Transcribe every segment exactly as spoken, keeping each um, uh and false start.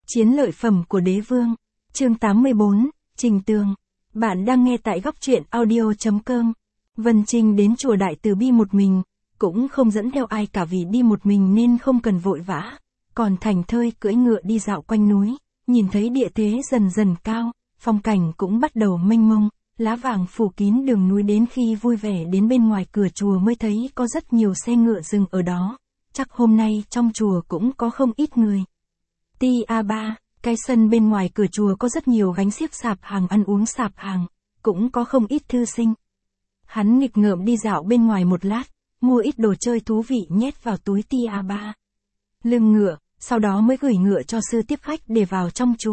Chiến lợi phẩm của đế vương. Chương tám mươi bốn, Trình Tường. Bạn đang nghe tại góc truyện audio chấm com. Vân Trinh đến chùa Đại Từ Bi một mình, cũng không dẫn theo ai cả vì đi một mình nên không cần vội vã. Còn thành thơi cưỡi ngựa đi dạo quanh núi, nhìn thấy địa thế dần dần cao, phong cảnh cũng bắt đầu mênh mông, lá vàng phủ kín đường núi, đến khi vui vẻ đến bên ngoài cửa chùa mới thấy có rất nhiều xe ngựa dừng ở đó. Chắc hôm nay trong chùa cũng có không ít người. Ti a ba, cái sân bên ngoài cửa chùa có rất nhiều gánh xiếc sạp hàng ăn uống sạp hàng, cũng có không ít thư sinh. Hắn nghịch ngợm đi dạo bên ngoài một lát, mua ít đồ chơi thú vị nhét vào túi Ti a ba. Lưng ngựa, sau đó mới gửi ngựa cho sư tiếp khách để vào trong chùa.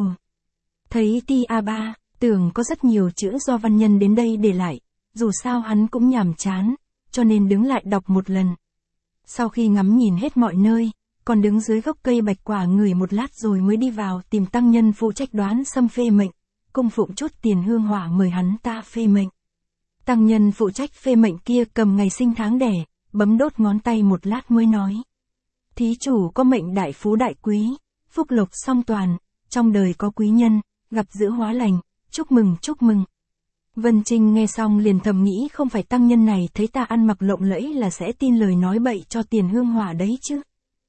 Thấy Ti a ba, tưởng có rất nhiều chữ do văn nhân đến đây để lại, dù sao hắn cũng nhàm chán, cho nên đứng lại đọc một lần. Sau khi ngắm nhìn hết mọi nơi, còn đứng dưới gốc cây bạch quả ngửi một lát rồi mới đi vào tìm tăng nhân phụ trách đoán xâm phê mệnh, cung phụng chút tiền hương hỏa mời hắn ta phê mệnh. Tăng nhân phụ trách phê mệnh kia cầm ngày sinh tháng đẻ, bấm đốt ngón tay một lát mới nói: thí chủ có mệnh đại phú đại quý, phúc lộc song toàn, trong đời có quý nhân, gặp dữ hóa lành, chúc mừng chúc mừng. Vân Trinh nghe xong liền thầm nghĩ không phải tăng nhân này thấy ta ăn mặc lộng lẫy là sẽ tin lời nói bậy cho tiền hương hỏa đấy chứ.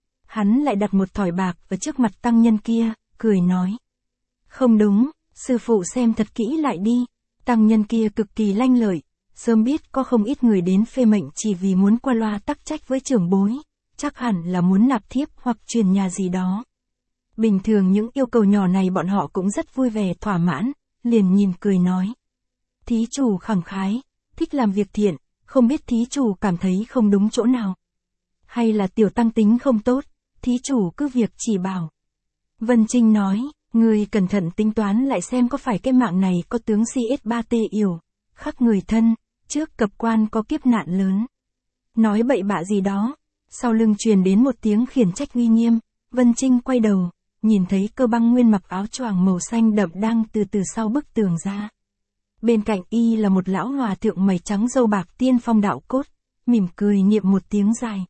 Hắn lại đặt một thỏi bạc ở trước mặt tăng nhân kia, cười nói: không đúng, sư phụ xem thật kỹ lại đi. Tăng nhân kia cực kỳ lanh lợi, sớm biết có không ít người đến phê mệnh chỉ vì muốn qua loa tắc trách với trưởng bối, chắc hẳn là muốn nạp thiếp hoặc truyền nhà gì đó. Bình thường những yêu cầu nhỏ này bọn họ cũng rất vui vẻ thỏa mãn, liền nhìn cười nói: thí chủ khẳng khái, thích làm việc thiện, không biết thí chủ cảm thấy không đúng chỗ nào. Hay là tiểu tăng tính không tốt, thí chủ cứ việc chỉ bảo. Vân Trinh nói: người cẩn thận tính toán lại xem có phải cái mạng này có tướng si ét ba tê yểu, khắc người thân, trước cập quan có kiếp nạn lớn. Nói bậy bạ gì đó. Sau lưng truyền đến một tiếng khiển trách uy nghiêm, Vân Trinh quay đầu, nhìn thấy Cơ Băng Nguyên mặc áo choàng màu xanh đậm đang từ từ sau bức tường ra. Bên cạnh y là một lão hòa thượng mày trắng râu bạc tiên phong đạo cốt, mỉm cười niệm một tiếng dài.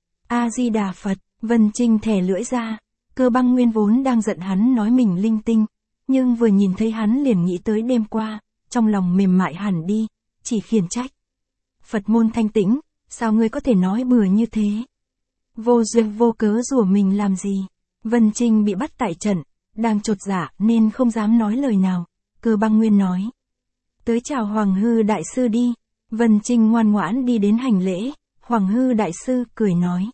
A Di Đà Phật. Vân Trinh thè lưỡi ra, Cơ Băng Nguyên vốn đang giận hắn nói mình linh tinh, nhưng vừa nhìn thấy hắn liền nghĩ tới đêm qua, trong lòng mềm mại hẳn đi, chỉ khiển trách: Phật môn thanh tĩnh, sao ngươi có thể nói bừa như thế? Vô duyên vô cớ rủa mình làm gì? Vân Trinh bị bắt tại trận, đang chột dạ nên không dám nói lời nào. Cơ Băng Nguyên nói: tới chào Hoàng Hư Đại Sư đi. Vân Trinh ngoan ngoãn đi đến hành lễ. Hoàng Hư Đại Sư cười nói: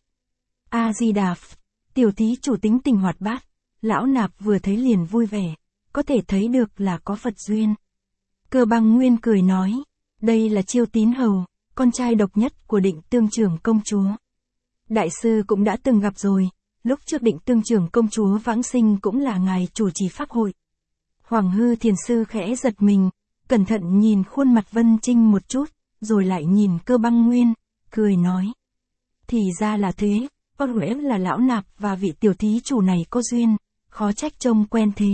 A Di Đà Phật, tiểu thí chủ tính tình hoạt bát, lão nạp vừa thấy liền vui vẻ, có thể thấy được là có Phật duyên. Cơ Băng Nguyên cười nói: đây là Chiêu Tín Hầu, con trai độc nhất của Định Tương Trưởng công chúa. Đại sư cũng đã từng gặp rồi, lúc trước Định Tương Trưởng công chúa vãng sinh cũng là ngài chủ trì pháp hội. Hoàng Hư Thiền sư khẽ giật mình, cẩn thận nhìn khuôn mặt Vân Trinh một chút, rồi lại nhìn Cơ Băng Nguyên, cười nói: thì ra là thế, có lẽ là lão nạp và vị tiểu thí chủ này có duyên, khó trách trông quen thế.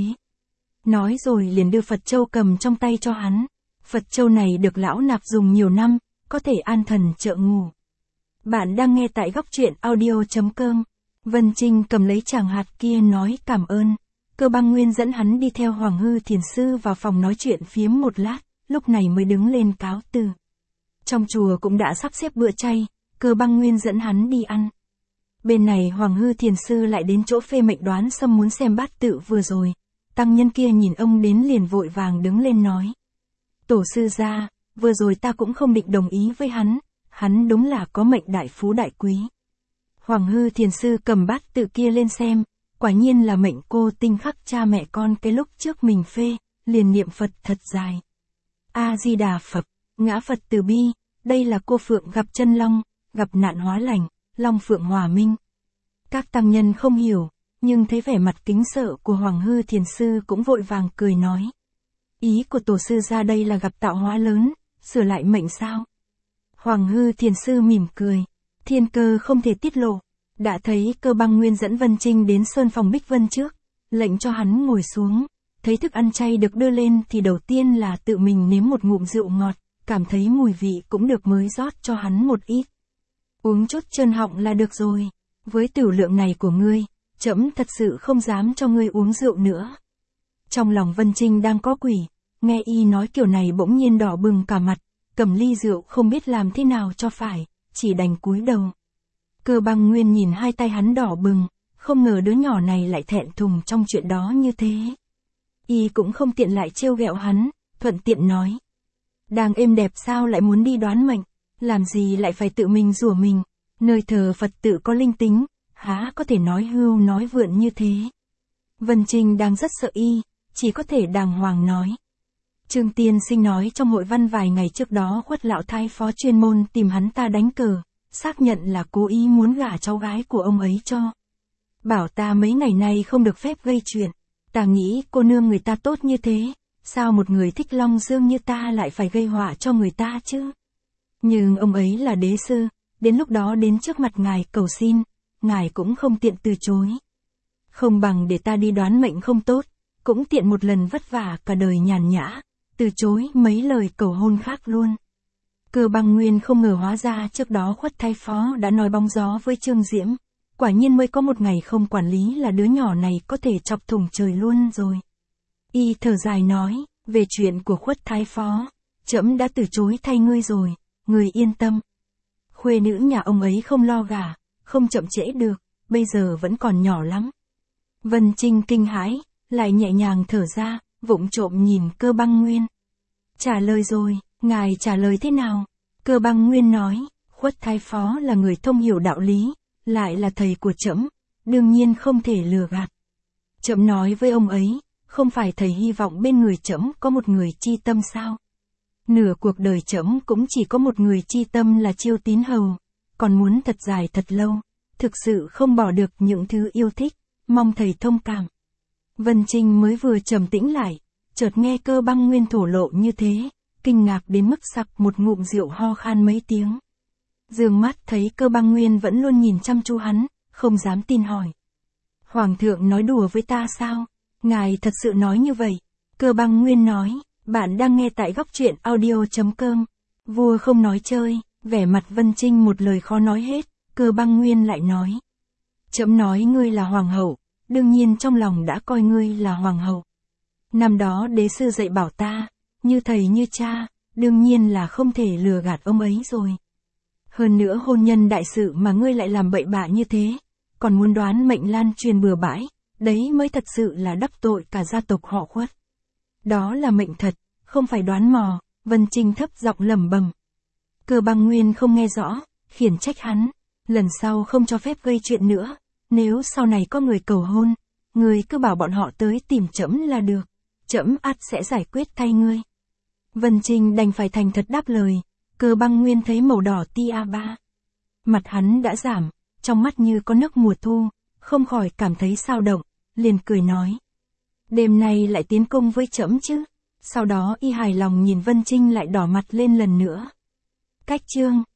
Nói rồi liền đưa Phật châu cầm trong tay cho hắn. Phật châu này được lão nạp dùng nhiều năm, có thể an thần trợ ngủ. Bạn đang nghe tại góc truyện audio chấm com. Vân Trinh cầm lấy tràng hạt kia nói cảm ơn. Cơ Băng Nguyên dẫn hắn đi theo Hoàng Hư Thiền sư vào phòng nói chuyện phiếm một lát, lúc này mới đứng lên cáo từ. Trong chùa cũng đã sắp xếp bữa chay, Cơ Băng Nguyên dẫn hắn đi ăn. Bên này Hoàng Hư Thiền sư lại đến chỗ phê mệnh đoán xâm muốn xem bát tự vừa rồi. Tăng nhân kia nhìn ông đến liền vội vàng đứng lên nói: tổ sư gia, vừa rồi ta cũng không định đồng ý với hắn, hắn đúng là có mệnh đại phú đại quý. Hoàng Hư Thiền sư cầm bát tự kia lên xem, quả nhiên là mệnh cô tinh khắc cha mẹ con cái lúc trước mình phê, liền niệm Phật thật dài. A Di Đà Phật, ngã Phật từ bi, đây là cô phượng gặp chân long, gặp nạn hóa lành, long phượng hòa minh. Các tăng nhân không hiểu, nhưng thấy vẻ mặt kính sợ của Hoàng Hư Thiền sư cũng vội vàng cười nói: ý của tổ sư ra đây là gặp tạo hóa lớn, sửa lại mệnh sao? Hoàng Hư Thiền sư mỉm cười: thiên cơ không thể tiết lộ. Đã thấy Cơ Băng Nguyên dẫn Vân Trinh đến sơn phòng Bích Vân trước, lệnh cho hắn ngồi xuống. Thấy thức ăn chay được đưa lên thì đầu tiên là tự mình nếm một ngụm rượu ngọt, cảm thấy mùi vị cũng được mới rót cho hắn một ít. Uống chút trơn họng là được rồi, với tửu lượng này của ngươi, trẫm thật sự không dám cho ngươi uống rượu nữa. Trong lòng Vân Trinh đang có quỷ, nghe y nói kiểu này bỗng nhiên đỏ bừng cả mặt, cầm ly rượu không biết làm thế nào cho phải, chỉ đành cúi đầu. Cơ Băng Nguyên nhìn hai tay hắn đỏ bừng, không ngờ đứa nhỏ này lại thẹn thùng trong chuyện đó như thế. Y cũng không tiện lại trêu ghẹo hắn, thuận tiện nói. Đang êm đẹp sao lại muốn đi đoán mệnh, làm gì lại phải tự mình rủa mình, nơi thờ Phật tự có linh tính, há có thể nói hưu nói vượn như thế. Vân Trinh đang rất sợ y, chỉ có thể đàng hoàng nói. Trương Tiên Sinh nói trong hội văn vài ngày trước đó Khuất lão thái phó chuyên môn tìm hắn ta đánh cờ, xác nhận là cố ý muốn gả cháu gái của ông ấy cho. Bảo ta mấy ngày nay không được phép gây chuyện, ta nghĩ cô nương người ta tốt như thế, sao một người thích Long Dương như ta lại phải gây họa cho người ta chứ? Nhưng ông ấy là đế sư, đến lúc đó đến trước mặt ngài cầu xin, ngài cũng không tiện từ chối. Không bằng để ta đi đoán mệnh không tốt, cũng tiện một lần vất vả cả đời nhàn nhã, từ chối mấy lời cầu hôn khác luôn. Cơ Băng Nguyên không ngờ hóa ra trước đó Khuất thái phó đã nói bóng gió với Trương Diễm, quả nhiên mới có một ngày không quản lý là đứa nhỏ này có thể chọc thủng trời luôn rồi. Y thở dài nói, về chuyện của Khuất thái phó, trẫm đã từ chối thay ngươi rồi, ngươi yên tâm. Khuê nữ nhà ông ấy không lo gả, không chậm trễ được, bây giờ vẫn còn nhỏ lắm. Vân Trinh kinh hãi, lại nhẹ nhàng thở ra, vụng trộm nhìn Cơ Băng Nguyên. Trả lời rồi, ngài trả lời thế nào? Cơ Băng Nguyên nói, Khuất thái phó là người thông hiểu đạo lý, lại là thầy của trẫm, đương nhiên không thể lừa gạt. Trẫm nói với ông ấy, không phải thầy hy vọng bên người trẫm có một người chi tâm sao? Nửa cuộc đời trẫm cũng chỉ có một người chi tâm là Chiêu Tín Hầu, còn muốn thật dài thật lâu, thực sự không bỏ được những thứ yêu thích, mong thầy thông cảm. Vân Trinh mới vừa trầm tĩnh lại, chợt nghe Cơ Băng Nguyên thổ lộ như thế, kinh ngạc đến mức sặc một ngụm rượu ho khan mấy tiếng. Dương mắt thấy Cơ Băng Nguyên vẫn luôn nhìn chăm chú hắn, không dám tin hỏi. Hoàng thượng nói đùa với ta sao? Ngài thật sự nói như vậy? Cơ Băng Nguyên nói, bạn đang nghe tại góc truyện audio chấm com. Vua không nói chơi, vẻ mặt Vân Trinh một lời khó nói hết, Cơ Băng Nguyên lại nói. Trẫm nói ngươi là hoàng hậu, đương nhiên trong lòng đã coi ngươi là hoàng hậu. Năm đó đế sư dạy bảo ta, như thầy như cha, đương nhiên là không thể lừa gạt ông ấy rồi. Hơn nữa hôn nhân đại sự mà ngươi lại làm bậy bạ như thế, còn muốn đoán mệnh lan truyền bừa bãi, đấy mới thật sự là đắc tội cả gia tộc họ Khuất. Đó là mệnh thật, không phải đoán mò, Vân Trinh thấp giọng lẩm bẩm. Cơ Băng Nguyên không nghe rõ, khiển trách hắn, lần sau không cho phép gây chuyện nữa, nếu sau này có người cầu hôn, ngươi cứ bảo bọn họ tới tìm trẫm là được, trẫm ắt sẽ giải quyết thay ngươi. Vân Trinh đành phải thành thật đáp lời. Cơ Băng Nguyên thấy màu đỏ tia ba. Mặt hắn đã giảm, trong mắt như có nước mùa thu, không khỏi cảm thấy sao động, liền cười nói. Đêm nay lại tiến công với trẫm chứ? Sau đó y hài lòng nhìn Vân Trinh lại đỏ mặt lên lần nữa. Cách chương